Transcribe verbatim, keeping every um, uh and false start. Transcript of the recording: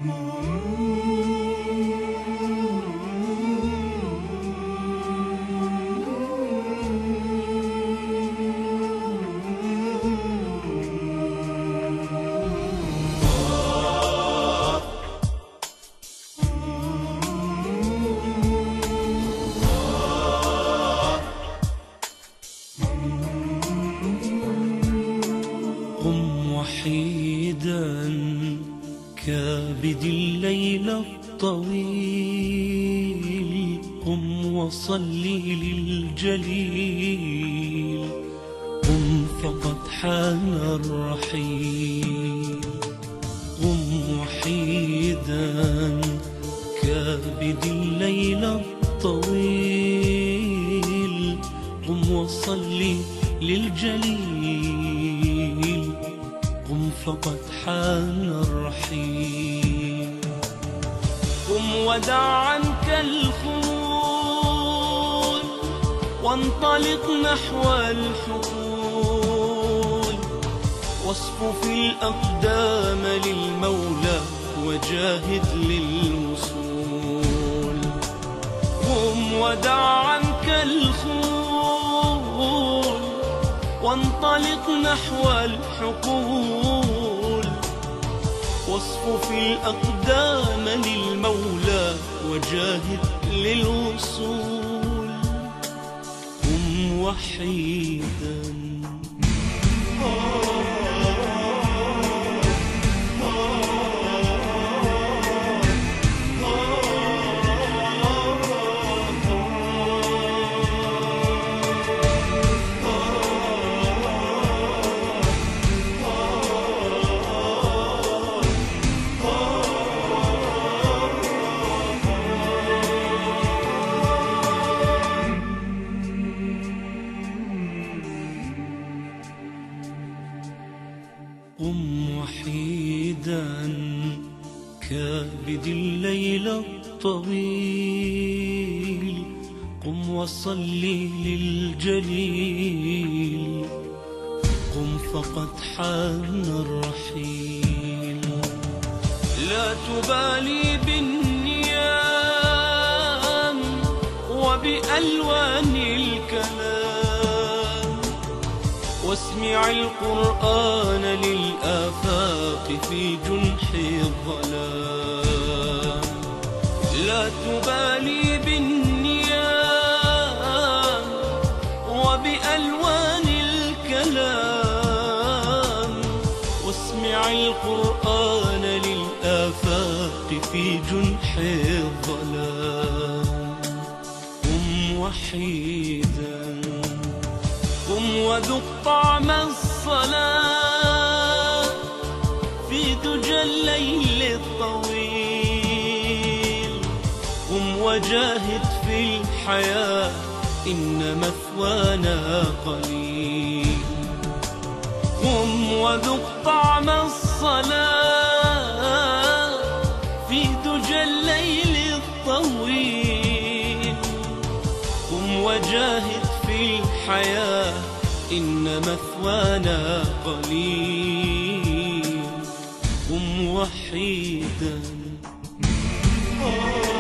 قم وحيدا كابد الليل الطويل، قم وصلي للجليل، قم فقد حان الرحيل. قم وحيدا كابد الليل الطويل، قم وصلي للجليل، قم فقد حان الرحيل. قم ودع عنك الخمول وانطلق نحو الحقول، واصفف الأقدام للمولى وجاهد للوصول. قم ودع عنك الخمول وانطلق نحو الحقول، واصفف الأقدام للمولى وجاهد للوصول. قم وحيدا قم وحيدا كابد الليل الطويل، قم وصلي للجليل، قم فقد حان الرحيل. لا تبالي بالنيام وبألوان الكلام، واسمع القرآن للآفاق في جنح الظلام. لا تبالي بالنيام وبألوان الكلام، واسمع القرآن للآفاق في جنح الظلام. قم وحيدا قم وذق طعم الصلاة في دجى الليل الطويل. قم وجاهد في الحياة إن مثوانا قليل. قم وذق طعم الصلاة في دجى الليل الطويل. قم وجاهد في الحياة إن مثوانا قليل. قم وحيدا